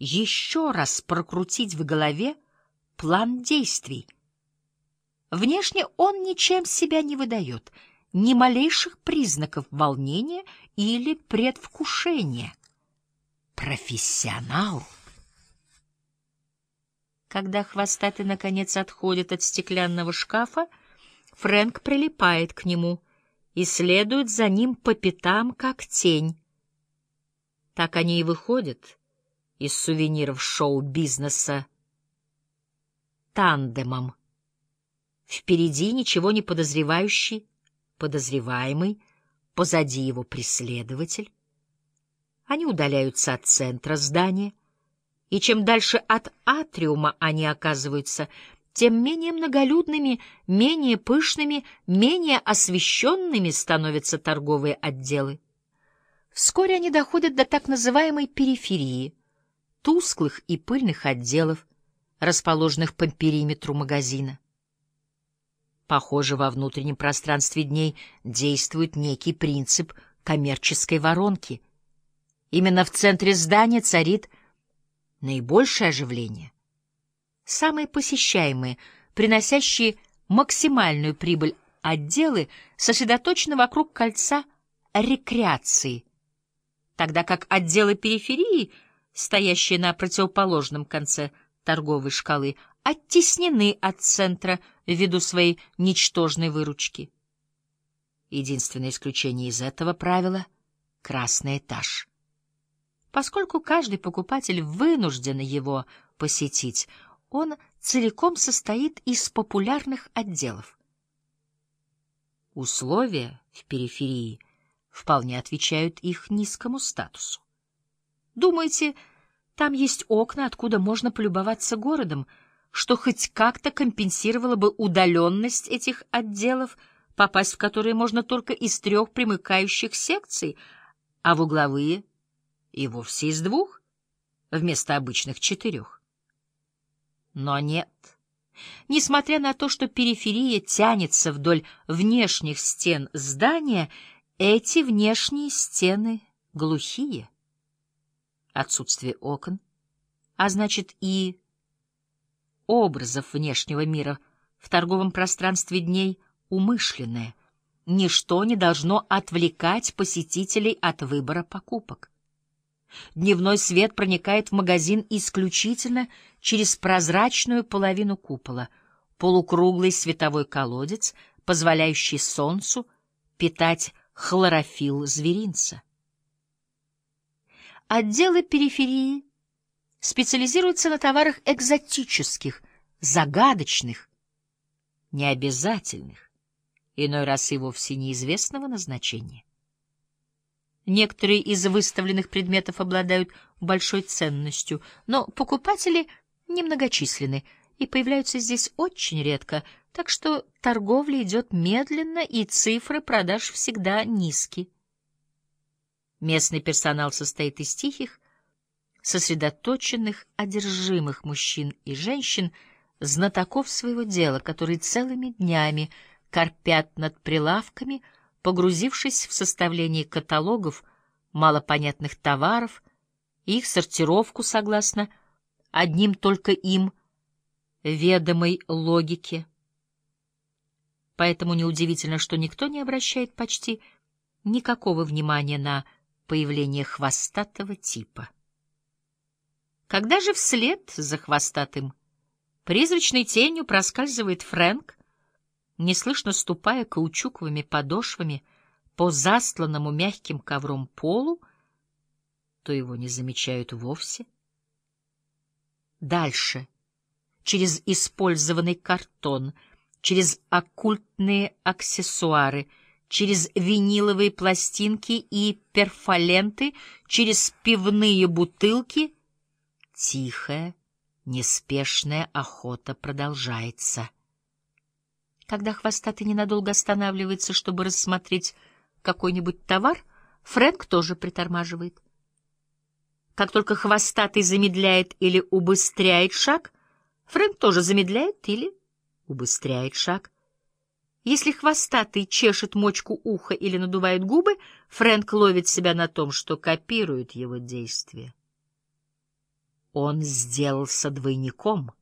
еще раз прокрутить в голове план действий. Внешне он ничем себя не выдает, ни малейших признаков волнения или предвкушения. Профессионал. Когда хвостатый, наконец, отходит от стеклянного шкафа, Фрэнк прилипает к нему и следует за ним по пятам, как тень. Так они и выходят из сувениров шоу-бизнеса тандемом. Впереди ничего не подозревающий подозреваемый, позади его преследователь. Они удаляются от центра здания, и чем дальше от атриума они оказываются, тем менее многолюдными, менее пышными, менее освещенными становятся торговые отделы. Вскоре они доходят до так называемой периферии, тусклых и пыльных отделов, расположенных по периметру магазина. Похоже, во внутреннем пространстве дней действует некий принцип коммерческой воронки. Именно в центре здания царит наибольшее оживление. Самые посещаемые, приносящие максимальную прибыль отделы сосредоточены вокруг кольца рекреации, тогда как отделы периферии, стоящие на противоположном конце торговой шкалы, оттеснены от центра ввиду своей ничтожной выручки. Единственное исключение из этого правила — красный этаж. Поскольку каждый покупатель вынужден его посетить, он целиком состоит из популярных отделов. Условия в периферии вполне отвечают их низкому статусу. Думаете, там есть окна, откуда можно полюбоваться городом, что хоть как-то компенсировало бы удаленность этих отделов, попасть в которые можно только из 3 примыкающих секций, а в угловые и вовсе из 2, вместо обычных 4? Но нет. Несмотря на то, что периферия тянется вдоль внешних стен здания, эти внешние стены глухие. Отсутствие окон, а значит и образов внешнего мира в торговом пространстве дней умышленное. Ничто не должно отвлекать посетителей от выбора покупок. Дневной свет проникает в магазин исключительно через прозрачную половину купола, полукруглый световой колодец, позволяющий солнцу питать хлорофилл зверинца. Отделы периферии специализируются на товарах экзотических, загадочных, необязательных, иной раз и вовсе неизвестного назначения. Некоторые из выставленных предметов обладают большой ценностью, но покупатели немногочисленны и появляются здесь очень редко, так что торговля идет медленно, и цифры продаж всегда низки. Местный персонал состоит из тихих, сосредоточенных, одержимых мужчин и женщин, знатоков своего дела, которые целыми днями корпят над прилавками, погрузившись в составление каталогов малопонятных товаров и их сортировку согласно одним только им ведомой логике. Поэтому неудивительно, что никто не обращает почти никакого внимания на появление хвостатого типа. Когда же вслед за хвостатым призрачной тенью проскальзывает Фрэнк, неслышно ступая каучуковыми подошвами по застланному мягким ковром полу, то его не замечают вовсе. Дальше, через использованный картон, через оккультные аксессуары, через виниловые пластинки и перфоленты, через пивные бутылки, тихая, неспешная охота продолжается. Когда хвостатый ненадолго останавливается, чтобы рассмотреть какой-нибудь товар, Фрэнк тоже притормаживает. Как только хвостатый замедляет или убыстряет шаг, Фрэнк тоже замедляет или убыстряет шаг. Если хвостатый чешет мочку уха или надувает губы, Фрэнк ловит себя на том, что копирует его действия. Он сделался двойником.